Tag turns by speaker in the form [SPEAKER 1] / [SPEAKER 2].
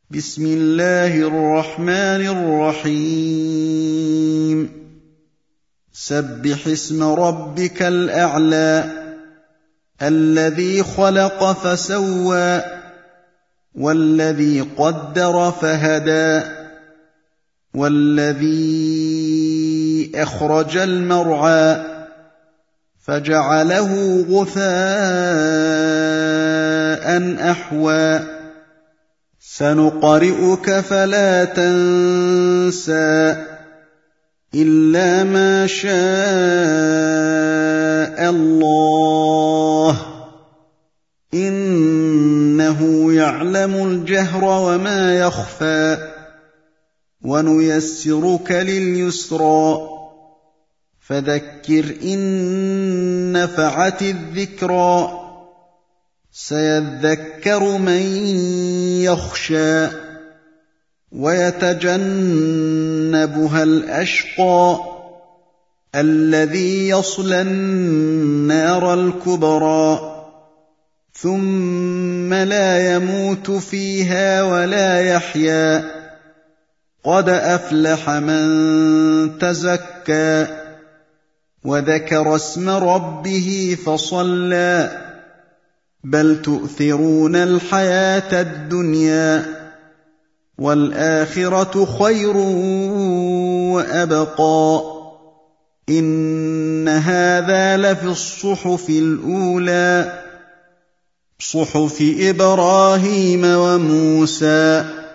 [SPEAKER 1] بسم الله الرحمن الرحيم سبح اسم ربك الأعلى الذي خلق فسوى والذي قدر فهدى والذي أخرج المرعى فجعله غثاء أحوى سنقرئك فلا تنسى إلا ما شاء الله إنه يعلم الجهر وما يخفى ونيسرك لليسرى فذكر إن نفعت الذكرى سيذكر من يخشى ويتجنبها الأشقى الذي يصلى النار الكبرى ثم لا يموت فيها ولا يحيا قد أفلح من تزكى وذكر اسم ربه فصلى بل تؤثرون الحياة الدنيا والآخرة خير وأبقى إن هذا لفي الصحف الأولى صحف إبراهيم وموسى